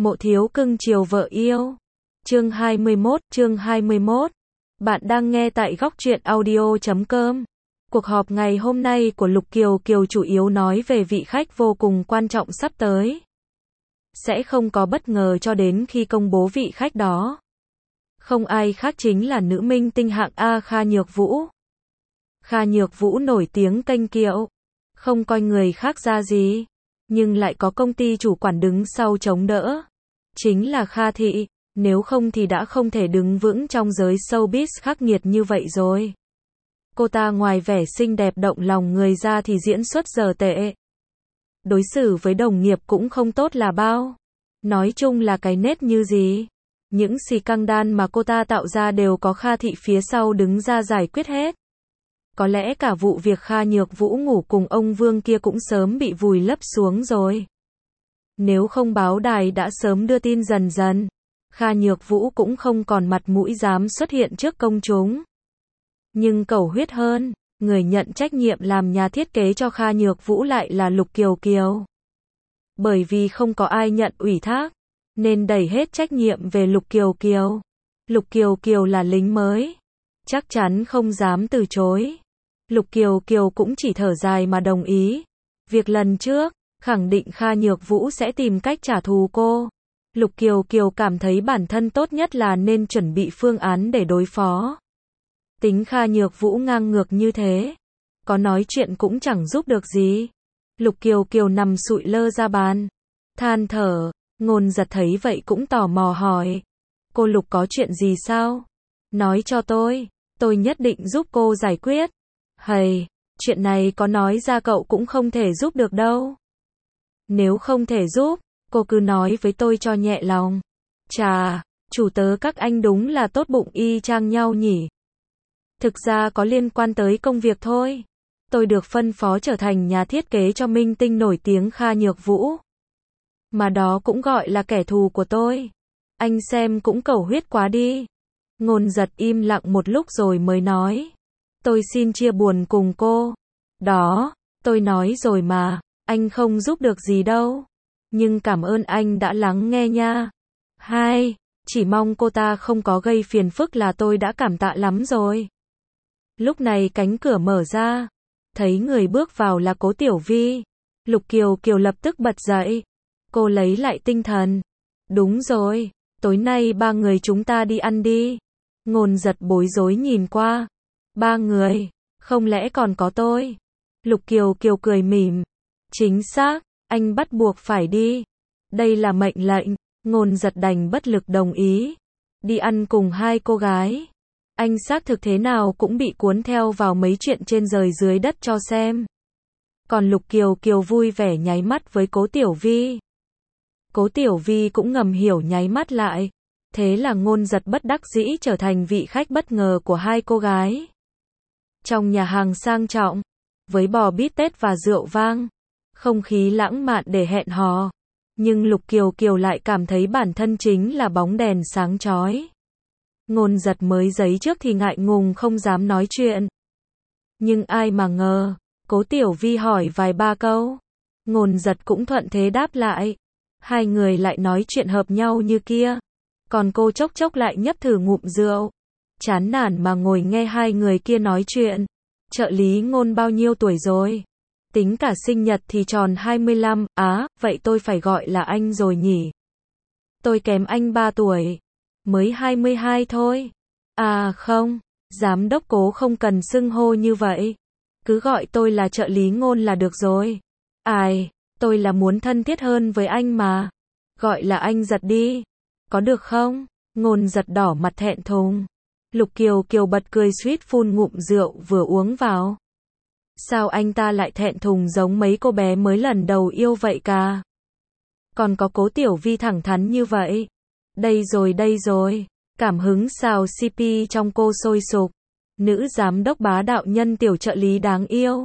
Mộ thiếu cưng chiều vợ yêu. Chương 21. Bạn đang nghe tại góc truyện audio.com. Cuộc họp ngày hôm nay của Lục Kiều Kiều chủ yếu nói về vị khách vô cùng quan trọng sắp tới. Sẽ không có bất ngờ cho đến khi công bố vị khách đó. Không ai khác chính là nữ minh tinh hạng A Kha Nhược Vũ. Kha Nhược Vũ nổi tiếng kênh kiệu, không coi người khác ra gì, nhưng lại có công ty chủ quản đứng sau chống đỡ. Chính là Kha Thị, nếu không thì đã không thể đứng vững trong giới showbiz khắc nghiệt như vậy rồi. Cô ta ngoài vẻ xinh đẹp động lòng người ra thì diễn xuất dở tệ. Đối xử với đồng nghiệp cũng không tốt là bao. Nói chung là cái nết như gì. Những xì căng đan mà cô ta tạo ra đều có Kha Thị phía sau đứng ra giải quyết hết. Có lẽ cả vụ việc Kha Nhược Vũ ngủ cùng ông Vương kia cũng sớm bị vùi lấp xuống rồi. Nếu không báo đài đã sớm đưa tin dần dần. Kha Nhược Vũ cũng không còn mặt mũi dám xuất hiện trước công chúng. Nhưng cầu huyết hơn, người nhận trách nhiệm làm nhà thiết kế cho Kha Nhược Vũ lại là Lục Kiều Kiều. Bởi vì không có ai nhận ủy thác, nên đẩy hết trách nhiệm về Lục Kiều Kiều. Lục Kiều Kiều là lính mới, chắc chắn không dám từ chối. Lục Kiều Kiều cũng chỉ thở dài mà đồng ý. Việc lần trước, khẳng định Kha Nhược Vũ sẽ tìm cách trả thù cô. Lục Kiều Kiều cảm thấy bản thân tốt nhất là nên chuẩn bị phương án để đối phó. Tính Kha Nhược Vũ ngang ngược như thế, có nói chuyện cũng chẳng giúp được gì. Lục Kiều Kiều nằm sụi lơ ra bàn, than thở. Ngôn Giật thấy vậy cũng tò mò hỏi. Cô Lục có chuyện gì sao? Nói cho tôi nhất định giúp cô giải quyết. Hầy, chuyện này có nói ra cậu cũng không thể giúp được đâu. Nếu không thể giúp, cô cứ nói với tôi cho nhẹ lòng. Chà, chủ tớ các anh đúng là tốt bụng y chang nhau nhỉ. Thực ra có liên quan tới công việc thôi. Tôi được phân phó trở thành nhà thiết kế cho minh tinh nổi tiếng Kha Nhược Vũ. Mà đó cũng gọi là kẻ thù của tôi. Anh xem cũng cầu huyết quá đi. Ngôn Giật im lặng một lúc rồi mới nói. Tôi xin chia buồn cùng cô. Đó, tôi nói rồi mà, anh không giúp được gì đâu. Nhưng cảm ơn anh đã lắng nghe nha. Chỉ mong cô ta không có gây phiền phức là tôi đã cảm tạ lắm rồi. Lúc này cánh cửa mở ra. Thấy người bước vào là Cố Tiểu Vi. Lục Kiều Kiều lập tức bật dậy. Cô lấy lại tinh thần. Đúng rồi, tối nay ba người chúng ta đi ăn đi. Ngôn Giật bối rối nhìn qua. Ba người, không lẽ còn có tôi? Lục Kiều Kiều cười mỉm. Chính xác, anh bắt buộc phải đi. Đây là mệnh lệnh. Ngôn Giật đành bất lực đồng ý. Đi ăn cùng hai cô gái. Anh xác thực thế nào cũng bị cuốn theo vào mấy chuyện trên trời dưới đất cho xem. Còn Lục Kiều Kiều vui vẻ nháy mắt với Cố Tiểu Vi. Cố Tiểu Vi cũng ngầm hiểu nháy mắt lại. Thế là Ngôn Giật bất đắc dĩ trở thành vị khách bất ngờ của hai cô gái. Trong nhà hàng sang trọng, với bò bít tết và rượu vang, không khí lãng mạn để hẹn hò. Nhưng Lục Kiều Kiều lại cảm thấy bản thân chính là bóng đèn sáng chói. Ngôn Giật mới giấy trước thì ngại ngùng không dám nói chuyện. Nhưng ai mà ngờ, Cố Tiểu Vi hỏi vài ba câu. Ngôn Giật cũng thuận thế đáp lại. Hai người lại nói chuyện hợp nhau như kia. Còn cô chốc chốc lại nhấp thử ngụm rượu. Chán nản mà ngồi nghe hai người kia nói chuyện. Trợ lý Ngôn bao nhiêu tuổi rồi? Tính cả sinh nhật thì tròn 25, vậy tôi phải gọi là anh rồi nhỉ? Tôi kém anh 3 tuổi. Mới 22 thôi. Không, giám đốc Cố không cần xưng hô như vậy. Cứ gọi tôi là trợ lý Ngôn là được rồi. Tôi là muốn thân thiết hơn với anh mà. Gọi là anh Giật đi. Có được không? Ngôn Giật đỏ mặt thẹn thùng. Lục Kiều Kiều bật cười suýt phun ngụm rượu vừa uống vào. Sao anh ta lại thẹn thùng giống mấy cô bé mới lần đầu yêu vậy cả? Còn có Cố Tiểu Vi thẳng thắn như vậy. Đây rồi. Cảm hứng xào CP trong cô sôi sục. Nữ giám đốc bá đạo nhân tiểu trợ lý đáng yêu.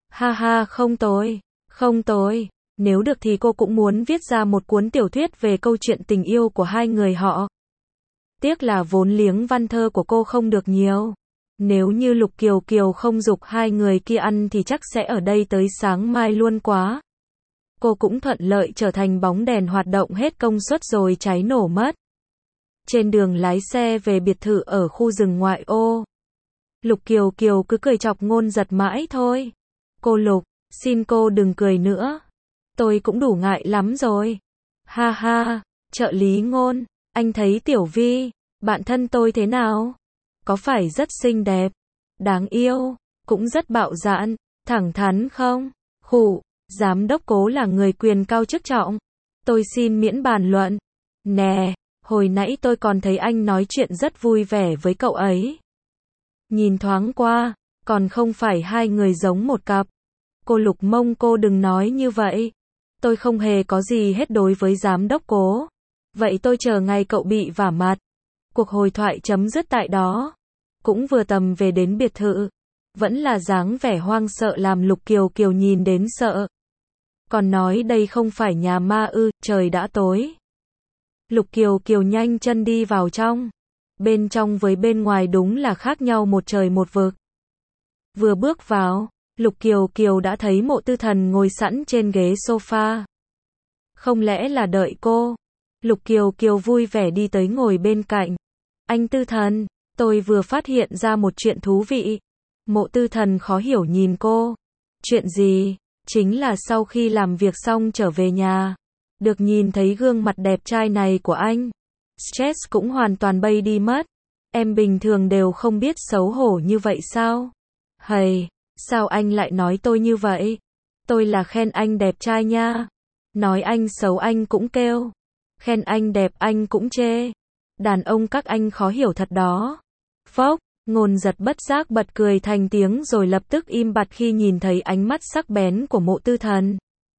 Không tồi. Nếu được thì cô cũng muốn viết ra một cuốn tiểu thuyết về câu chuyện tình yêu của hai người họ. Tiếc là vốn liếng văn thơ của cô không được nhiều. Nếu như Lục Kiều Kiều không giục hai người kia ăn thì chắc sẽ ở đây tới sáng mai luôn quá. cô cũng thuận lợi trở thành bóng đèn hoạt động hết công suất rồi cháy nổ mất. Trên đường lái xe về biệt thự ở khu rừng ngoại ô, Lục Kiều Kiều cứ cười chọc Ngôn Giật mãi thôi. Cô Lục, xin cô đừng cười nữa. Tôi cũng đủ ngại lắm rồi. Ha ha, trợ lý Ngôn, anh thấy Tiểu Vi, bạn thân tôi thế nào? Có phải rất xinh đẹp, đáng yêu, cũng rất bạo dạn, thẳng thắn không? Khụ, giám đốc Cố là người quyền cao chức trọng. Tôi xin miễn bàn luận. Nè, hồi nãy tôi còn thấy anh nói chuyện rất vui vẻ với cậu ấy. Nhìn thoáng qua, còn không phải hai người giống một cặp. Cô Lục Mông, cô đừng nói như vậy. Tôi không hề có gì hết đối với giám đốc Cố. Vậy tôi chờ ngày cậu bị vả mặt. Cuộc hồi thoại chấm dứt tại đó. Cũng vừa tầm về đến biệt thự. Vẫn là dáng vẻ hoang sợ làm Lục Kiều Kiều nhìn đến sợ. Còn nói đây không phải nhà ma ư, trời đã tối. Lục Kiều Kiều nhanh chân đi vào trong. Bên trong với bên ngoài đúng là khác nhau một trời một vực. Vừa bước vào, Lục Kiều Kiều đã thấy Mộ Tư Thần ngồi sẵn trên ghế sofa. Không lẽ là đợi cô? Lục Kiều Kiều vui vẻ đi tới ngồi bên cạnh. Anh Tư Thần, tôi vừa phát hiện ra một chuyện thú vị. Mộ Tư Thần khó hiểu nhìn cô. Chuyện gì? Chính là sau khi làm việc xong trở về nhà, được nhìn thấy gương mặt đẹp trai này của anh, stress cũng hoàn toàn bay đi mất. Em bình thường đều không biết xấu hổ như vậy sao? Hầy, sao anh lại nói tôi như vậy? Tôi là khen anh đẹp trai nha. Nói anh xấu anh cũng kêu. Khen anh đẹp anh cũng chê. Đàn ông các anh khó hiểu thật đó. Phốc, Ngôn Giật bất giác bật cười thành tiếng rồi lập tức im bặt khi nhìn thấy ánh mắt sắc bén của Mộ Tư Thần.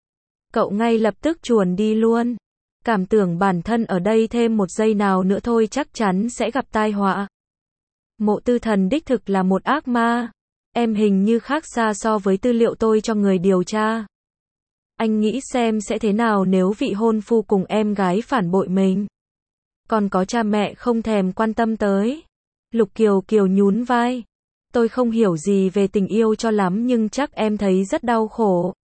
Cậu ngay lập tức chuồn đi luôn. Cảm tưởng bản thân ở đây thêm một giây nào nữa thôi chắc chắn sẽ gặp tai họa. Mộ Tư Thần đích thực là một ác ma. Em hình như khác xa so với tư liệu tôi cho người điều tra. Anh nghĩ xem sẽ thế nào nếu vị hôn phu cùng em gái phản bội mình. Còn có cha mẹ không thèm quan tâm tới. Lục Kiều Kiều nhún vai. Tôi không hiểu gì về tình yêu cho lắm nhưng chắc em thấy rất đau khổ.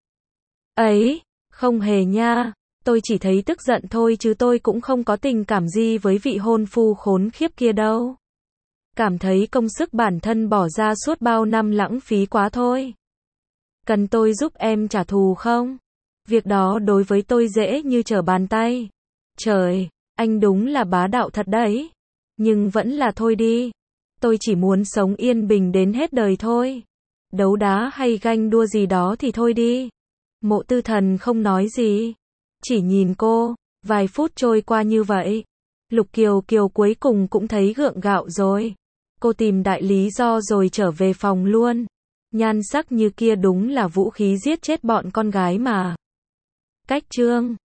Ấy, không hề nha. Tôi chỉ thấy tức giận thôi chứ tôi cũng không có tình cảm gì với vị hôn phu khốn khiếp kia đâu. Cảm thấy công sức bản thân bỏ ra suốt bao năm lãng phí quá thôi. Cần tôi giúp em trả thù không? Việc đó đối với tôi dễ như trở bàn tay. Trời, anh đúng là bá đạo thật đấy. Nhưng vẫn là thôi đi. Tôi chỉ muốn sống yên bình đến hết đời thôi. Đấu đá hay ganh đua gì đó thì thôi đi. Mộ Tư Thần không nói gì. Chỉ nhìn cô. Vài phút trôi qua như vậy. Lục Kiều Kiều cuối cùng cũng thấy gượng gạo rồi. Cô tìm đại lý do rồi trở về phòng luôn. Nhan sắc như kia đúng là vũ khí giết chết bọn con gái mà. Cách chương